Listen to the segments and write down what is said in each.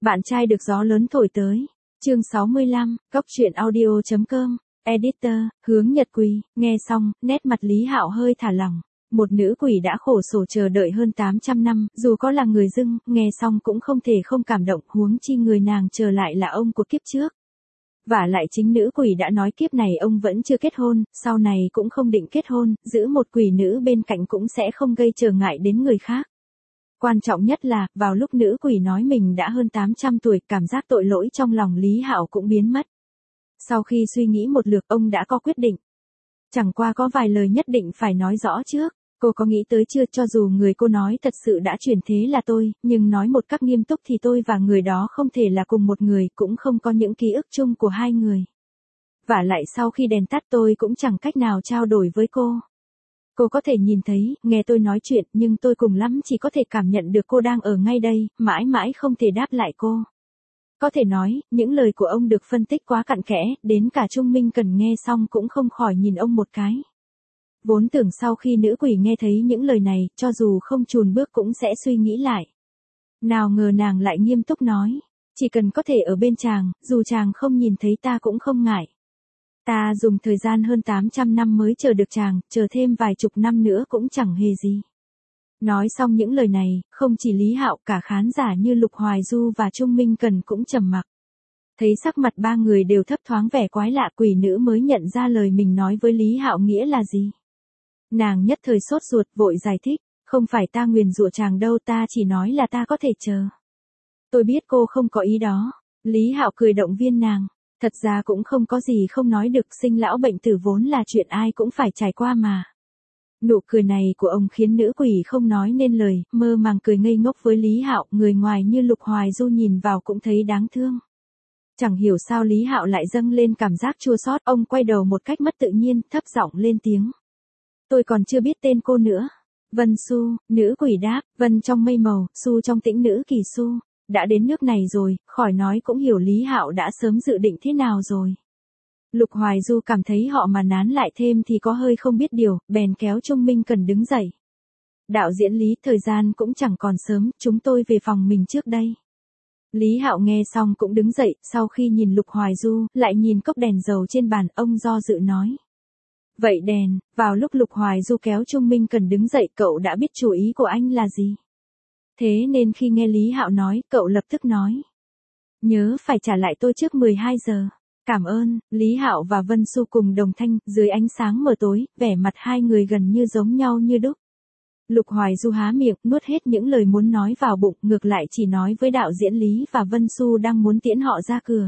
Bạn trai được gió lớn thổi tới. Chương 65, Góc truyện audio.com. Editor, Hướng Nhật Quỳ. Nghe xong, nét mặt Lý Hạo hơi thả lỏng. Một nữ quỷ đã khổ sở chờ đợi hơn 800 năm, dù có là người dưng, nghe xong cũng không thể không cảm động, huống chi người nàng chờ lại là ông của kiếp trước. Vả lại chính nữ quỷ đã nói kiếp này ông vẫn chưa kết hôn, sau này cũng không định kết hôn, giữ một quỷ nữ bên cạnh cũng sẽ không gây trở ngại đến người khác. Quan trọng nhất là, vào lúc nữ quỷ nói mình đã hơn 800 tuổi, cảm giác tội lỗi trong lòng Lý Hạo cũng biến mất. Sau khi suy nghĩ một lượt, ông đã có quyết định. Chẳng qua có vài lời nhất định phải nói rõ trước. Cô có nghĩ tới chưa, cho dù người cô nói thật sự đã chuyển thế là tôi, nhưng nói một cách nghiêm túc thì tôi và người đó không thể là cùng một người, cũng không có những ký ức chung của hai người. Vả lại sau khi đèn tắt tôi cũng chẳng cách nào trao đổi với cô. Cô có thể nhìn thấy, nghe tôi nói chuyện, nhưng tôi cùng lắm chỉ có thể cảm nhận được cô đang ở ngay đây, mãi mãi không thể đáp lại cô. Có thể nói, những lời của ông được phân tích quá cặn kẽ, đến cả Trung Minh Cần nghe xong cũng không khỏi nhìn ông một cái. Vốn tưởng sau khi nữ quỷ nghe thấy những lời này, cho dù không chùn bước cũng sẽ suy nghĩ lại. Nào ngờ nàng lại nghiêm túc nói, chỉ cần có thể ở bên chàng, dù chàng không nhìn thấy ta cũng không ngại. Ta dùng thời gian hơn 800 năm mới chờ được chàng, chờ thêm vài chục năm nữa cũng chẳng hề gì. Nói xong những lời này, không chỉ Lý Hạo, cả khán giả như Lục Hoài Du và Trung Minh Cần cũng trầm mặc. Thấy sắc mặt ba người đều thấp thoáng vẻ quái lạ, quỷ nữ mới nhận ra lời mình nói với Lý Hạo nghĩa là gì. Nàng nhất thời sốt ruột vội giải thích, không phải ta nguyền rủa chàng đâu, ta chỉ nói là ta có thể chờ. Tôi biết cô không có ý đó. Lý Hạo cười động viên nàng. Thật ra cũng không có gì không nói được, sinh lão bệnh tử vốn là chuyện ai cũng phải trải qua mà. Nụ cười này của ông khiến nữ quỷ không nói nên lời, mơ màng cười ngây ngốc với Lý Hạo, người ngoài như Lục Hoài Du nhìn vào cũng thấy đáng thương. Chẳng hiểu sao Lý Hạo lại dâng lên cảm giác chua xót, ông quay đầu một cách mất tự nhiên, thấp giọng lên tiếng. Tôi còn chưa biết tên cô nữa. Vân Xu, nữ quỷ đáp, Vân trong mây màu, Xu trong tĩnh nữ kỳ Xu. Đã đến nước này rồi, khỏi nói cũng hiểu Lý Hạo đã sớm dự định thế nào rồi. Lục Hoài Du cảm thấy họ mà nán lại thêm thì có hơi không biết điều, bèn kéo Trung Minh Cần đứng dậy. Đạo diễn Lý, thời gian cũng chẳng còn sớm, chúng tôi về phòng mình trước đây. Lý Hạo nghe xong cũng đứng dậy, sau khi nhìn Lục Hoài Du, lại nhìn cốc đèn dầu trên bàn, ông do dự nói. Vậy đèn, vào lúc Lục Hoài Du kéo Trung Minh Cần đứng dậy, cậu đã biết chủ ý của anh là gì. Thế nên khi nghe Lý Hạo nói, cậu lập tức nói. Nhớ phải trả lại tôi trước 12 giờ. Cảm ơn. Lý Hạo và Vân Xu cùng đồng thanh, dưới ánh sáng mờ tối, vẻ mặt hai người gần như giống nhau như đúc. Lục Hoài Du há miệng, nuốt hết những lời muốn nói vào bụng, ngược lại chỉ nói với đạo diễn Lý và Vân Xu đang muốn tiễn họ ra cửa.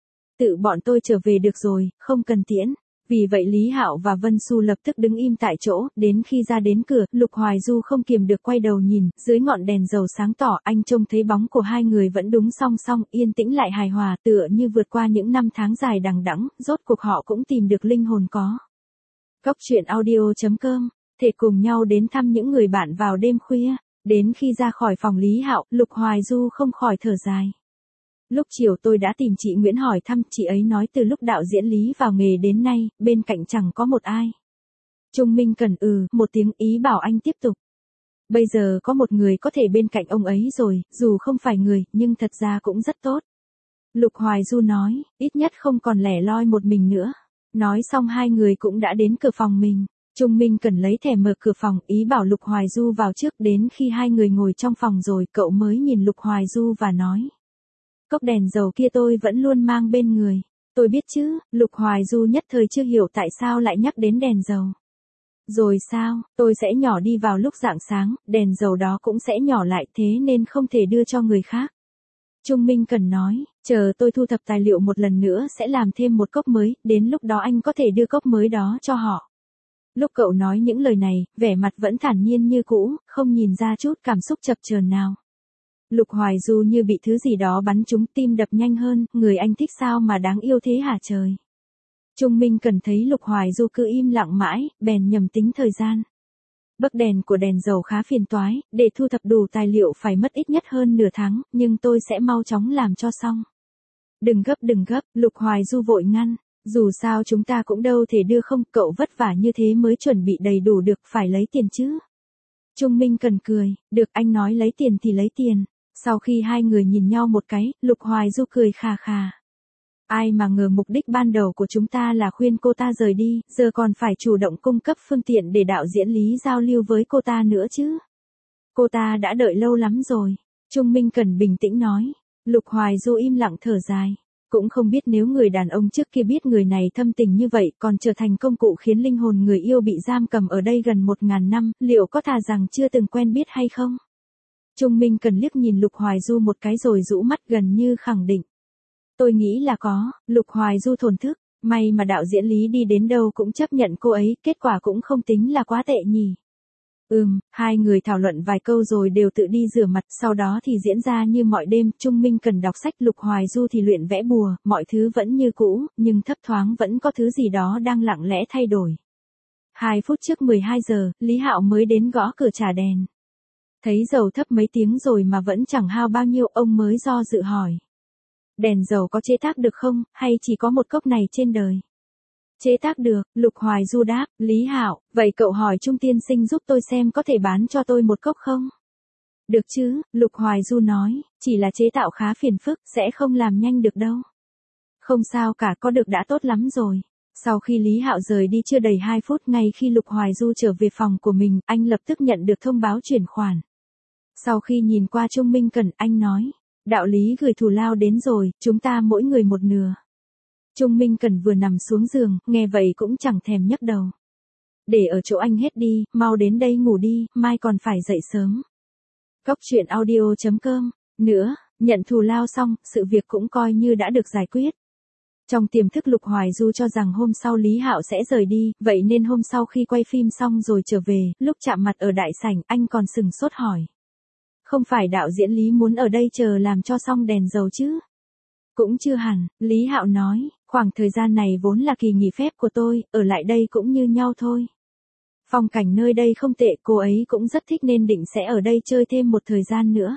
Tự bọn tôi trở về được rồi, không cần tiễn. Vì vậy Lý Hạo và Vân Xu lập tức đứng im tại chỗ, đến khi ra đến cửa, Lục Hoài Du không kiềm được quay đầu nhìn, dưới ngọn đèn dầu sáng tỏ, anh trông thấy bóng của hai người vẫn đúng song song, yên tĩnh lại hài hòa, tựa như vượt qua những năm tháng dài đằng đẵng, rốt cuộc họ cũng tìm được linh hồn có. Góc truyện audio.com, thể cùng nhau đến thăm những người bạn vào đêm khuya, đến khi ra khỏi phòng Lý Hạo, Lục Hoài Du không khỏi thở dài. Lúc chiều tôi đã tìm chị Nguyễn hỏi thăm, chị ấy nói từ lúc đạo diễn Lý vào nghề đến nay, bên cạnh chẳng có một ai. Trung Minh Cần một tiếng, ý bảo anh tiếp tục. Bây giờ có một người có thể bên cạnh ông ấy rồi, dù không phải người, nhưng thật ra cũng rất tốt. Lục Hoài Du nói, ít nhất không còn lẻ loi một mình nữa. Nói xong hai người cũng đã đến cửa phòng mình. Trung Minh Cần lấy thẻ mở cửa phòng, ý bảo Lục Hoài Du vào trước, đến khi hai người ngồi trong phòng rồi, cậu mới nhìn Lục Hoài Du và nói. Cốc đèn dầu kia tôi vẫn luôn mang bên người. Tôi biết chứ. Lục Hoài Du nhất thời chưa hiểu tại sao lại nhắc đến đèn dầu. Rồi sao, tôi sẽ nhỏ đi vào lúc rạng sáng, đèn dầu đó cũng sẽ nhỏ lại, thế nên không thể đưa cho người khác. Trung Minh Cần nói, chờ tôi thu thập tài liệu một lần nữa sẽ làm thêm một cốc mới, đến lúc đó anh có thể đưa cốc mới đó cho họ. Lúc cậu nói những lời này, vẻ mặt vẫn thản nhiên như cũ, không nhìn ra chút cảm xúc chập chờn nào. Lục Hoài Du như bị thứ gì đó bắn trúng, tim đập nhanh hơn, người anh thích sao mà đáng yêu thế hả trời. Trung Minh Cần thấy Lục Hoài Du cứ im lặng mãi, bèn nhầm tính thời gian. Bấc đèn của đèn dầu khá phiền toái, để thu thập đủ tài liệu phải mất ít nhất hơn nửa tháng, nhưng tôi sẽ mau chóng làm cho xong. Đừng gấp, Lục Hoài Du vội ngăn, dù sao chúng ta cũng đâu thể đưa không, cậu vất vả như thế mới chuẩn bị đầy đủ được, phải lấy tiền chứ. Trung Minh Cần cười, được, anh nói lấy tiền thì lấy tiền. Sau khi hai người nhìn nhau một cái, Lục Hoài Du cười khà khà. Ai mà ngờ mục đích ban đầu của chúng ta là khuyên cô ta rời đi, giờ còn phải chủ động cung cấp phương tiện để đạo diễn Lý giao lưu với cô ta nữa chứ. Cô ta đã đợi lâu lắm rồi. Trung Minh Cẩn bình tĩnh nói. Lục Hoài Du im lặng thở dài. Cũng không biết nếu người đàn ông trước kia biết người này thâm tình như vậy còn trở thành công cụ khiến linh hồn người yêu bị giam cầm ở đây gần 1000 năm, liệu có thà rằng chưa từng quen biết hay không? Trung Minh Cẩn liếc nhìn Lục Hoài Du một cái rồi rũ mắt gần như khẳng định. Tôi nghĩ là có. Lục Hoài Du thổn thức. May mà đạo diễn Lý đi đến đâu cũng chấp nhận cô ấy, kết quả cũng không tính là quá tệ nhỉ. Hai người thảo luận vài câu rồi đều tự đi rửa mặt, sau đó thì diễn ra như mọi đêm, Trung Minh Cần đọc sách, Lục Hoài Du thì luyện vẽ bùa, mọi thứ vẫn như cũ, nhưng thấp thoáng vẫn có thứ gì đó đang lặng lẽ thay đổi. 2 phút trước 12 giờ, Lý Hạo mới đến gõ cửa trả đèn. Thấy dầu thấp mấy tiếng rồi mà vẫn chẳng hao bao nhiêu, ông mới do dự hỏi. Đèn dầu có chế tác được không, hay chỉ có một cốc này trên đời? Chế tác được, Lục Hoài Du đáp. Lý Hạo, vậy cậu hỏi Trung tiên sinh giúp tôi xem có thể bán cho tôi một cốc không? Được chứ, Lục Hoài Du nói, chỉ là chế tạo khá phiền phức, sẽ không làm nhanh được đâu. Không sao cả, có được đã tốt lắm rồi. Sau khi Lý Hạo rời đi chưa đầy 2 phút, ngay khi Lục Hoài Du trở về phòng của mình, anh lập tức nhận được thông báo chuyển khoản. Sau khi nhìn qua Trung Minh Cẩn, anh nói, đạo lý gửi thù lao đến rồi, chúng ta mỗi người một nửa. Trung Minh Cẩn vừa nằm xuống giường, nghe vậy cũng chẳng thèm nhấc đầu. Để ở chỗ anh hết đi, mau đến đây ngủ đi, mai còn phải dậy sớm. Cóc truyện audio.com. Nữa, nhận thù lao xong, sự việc cũng coi như đã được giải quyết. Trong tiềm thức Lục Hoài Du cho rằng hôm sau Lý Hạo sẽ rời đi, vậy nên hôm sau khi quay phim xong rồi trở về, lúc chạm mặt ở đại sảnh, anh còn sừng sốt hỏi. Không phải đạo diễn Lý muốn ở đây chờ làm cho xong đèn dầu chứ? Cũng chưa hẳn, Lý Hạo nói, khoảng thời gian này vốn là kỳ nghỉ phép của tôi, ở lại đây cũng như nhau thôi. Phong cảnh nơi đây không tệ, cô ấy cũng rất thích nên định sẽ ở đây chơi thêm một thời gian nữa.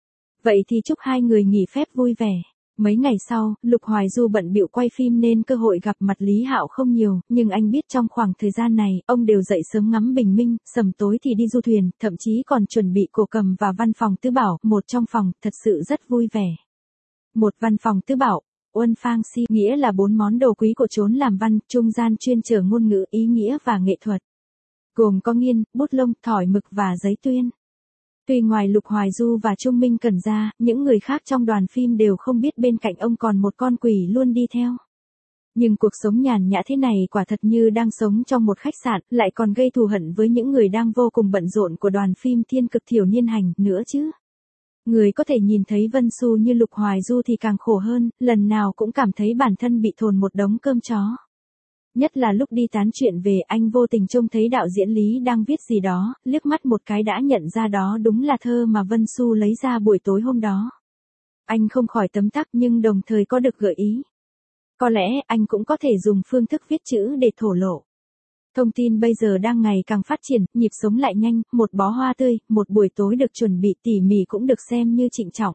Vậy thì chúc hai người nghỉ phép vui vẻ. Mấy ngày sau, Lục Hoài Du bận bịu quay phim nên cơ hội gặp mặt Lý Hạo không nhiều, nhưng anh biết trong khoảng thời gian này, ông đều dậy sớm ngắm bình minh, sầm tối thì đi du thuyền, thậm chí còn chuẩn bị cổ cầm và văn phòng tứ bảo, một trong phòng, thật sự rất vui vẻ. Một văn phòng tứ bảo, Uân Phang Si, nghĩa là 4 món đồ quý của chốn làm văn, trung gian chuyên chở ngôn ngữ, ý nghĩa và nghệ thuật. Gồm có nghiên, bút lông, thỏi mực và giấy tuyên. Tuy ngoài Lục Hoài Du và Trung Minh Cẩn ra, những người khác trong đoàn phim đều không biết bên cạnh ông còn một con quỷ luôn đi theo. Nhưng cuộc sống nhàn nhã thế này quả thật như đang sống trong một khách sạn, lại còn gây thù hận với những người đang vô cùng bận rộn của đoàn phim Thiên Cực Thiểu Niên Hành nữa chứ. Người có thể nhìn thấy Vân Xu như Lục Hoài Du thì càng khổ hơn, lần nào cũng cảm thấy bản thân bị thồn một đống cơm chó. Nhất là lúc đi tán chuyện về, anh vô tình trông thấy đạo diễn Lý đang viết gì đó, liếc mắt một cái đã nhận ra đó đúng là thơ mà Vân Xu lấy ra buổi tối hôm đó. Anh không khỏi tấm tắc nhưng đồng thời có được gợi ý. Có lẽ anh cũng có thể dùng phương thức viết chữ để thổ lộ. Thông tin bây giờ đang ngày càng phát triển, nhịp sống lại nhanh, một bó hoa tươi, một buổi tối được chuẩn bị tỉ mỉ cũng được xem như trịnh trọng.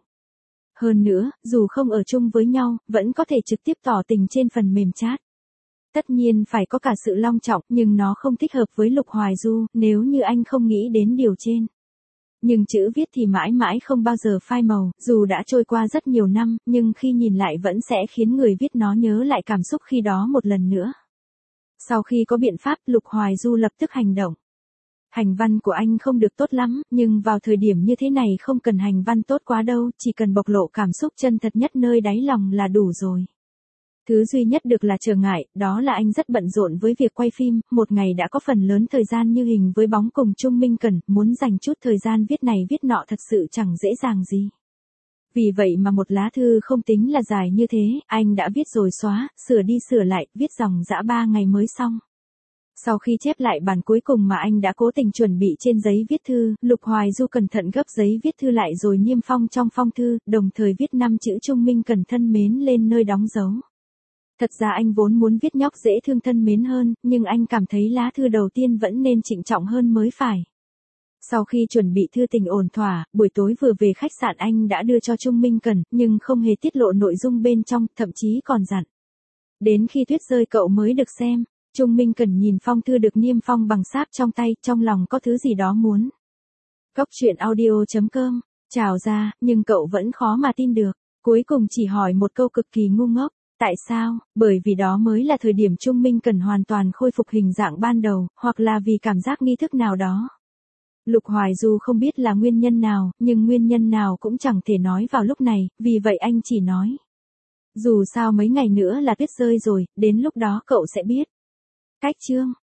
Hơn nữa, dù không ở chung với nhau, vẫn có thể trực tiếp tỏ tình trên phần mềm chat. Tất nhiên phải có cả sự long trọng, nhưng nó không thích hợp với Lục Hoài Du, nếu như anh không nghĩ đến điều trên. Nhưng chữ viết thì mãi mãi không bao giờ phai màu, dù đã trôi qua rất nhiều năm, nhưng khi nhìn lại vẫn sẽ khiến người viết nó nhớ lại cảm xúc khi đó một lần nữa. Sau khi có biện pháp, Lục Hoài Du lập tức hành động. Hành văn của anh không được tốt lắm, nhưng vào thời điểm như thế này không cần hành văn tốt quá đâu, chỉ cần bộc lộ cảm xúc chân thật nhất nơi đáy lòng là đủ rồi. Thứ duy nhất được là trở ngại, đó là anh rất bận rộn với việc quay phim, một ngày đã có phần lớn thời gian như hình với bóng cùng Trung Minh Cẩn, muốn dành chút thời gian viết này viết nọ thật sự chẳng dễ dàng gì. Vì vậy mà một lá thư không tính là dài như thế, anh đã viết rồi xóa, sửa đi sửa lại, viết dòng dã 3 ngày mới xong. Sau khi chép lại bản cuối cùng mà anh đã cố tình chuẩn bị trên giấy viết thư, Lục Hoài Du cẩn thận gấp giấy viết thư lại rồi niêm phong trong phong thư, đồng thời viết 5 chữ Trung Minh Cẩn thân mến lên nơi đóng dấu. Thật ra anh vốn muốn viết nhóc dễ thương thân mến hơn, nhưng anh cảm thấy lá thư đầu tiên vẫn nên trịnh trọng hơn mới phải. Sau khi chuẩn bị thư tình ổn thỏa, buổi tối vừa về khách sạn anh đã đưa cho Trung Minh Cẩn, nhưng không hề tiết lộ nội dung bên trong, thậm chí còn dặn. Đến khi tuyết rơi cậu mới được xem. Trung Minh Cẩn nhìn phong thư được niêm phong bằng sáp trong tay, trong lòng có thứ gì đó muốn. Cóc truyện audio.com trào ra, nhưng cậu vẫn khó mà tin được. Cuối cùng chỉ hỏi một câu cực kỳ ngu ngốc. Tại sao? Bởi vì đó mới là thời điểm Trung Minh cần hoàn toàn khôi phục hình dạng ban đầu, hoặc là vì cảm giác nghi thức nào đó. Lục Hoài Du không biết là nguyên nhân nào, nhưng nguyên nhân nào cũng chẳng thể nói vào lúc này, vì vậy anh chỉ nói. Dù sao mấy ngày nữa là tuyết rơi rồi, đến lúc đó cậu sẽ biết. Cách chương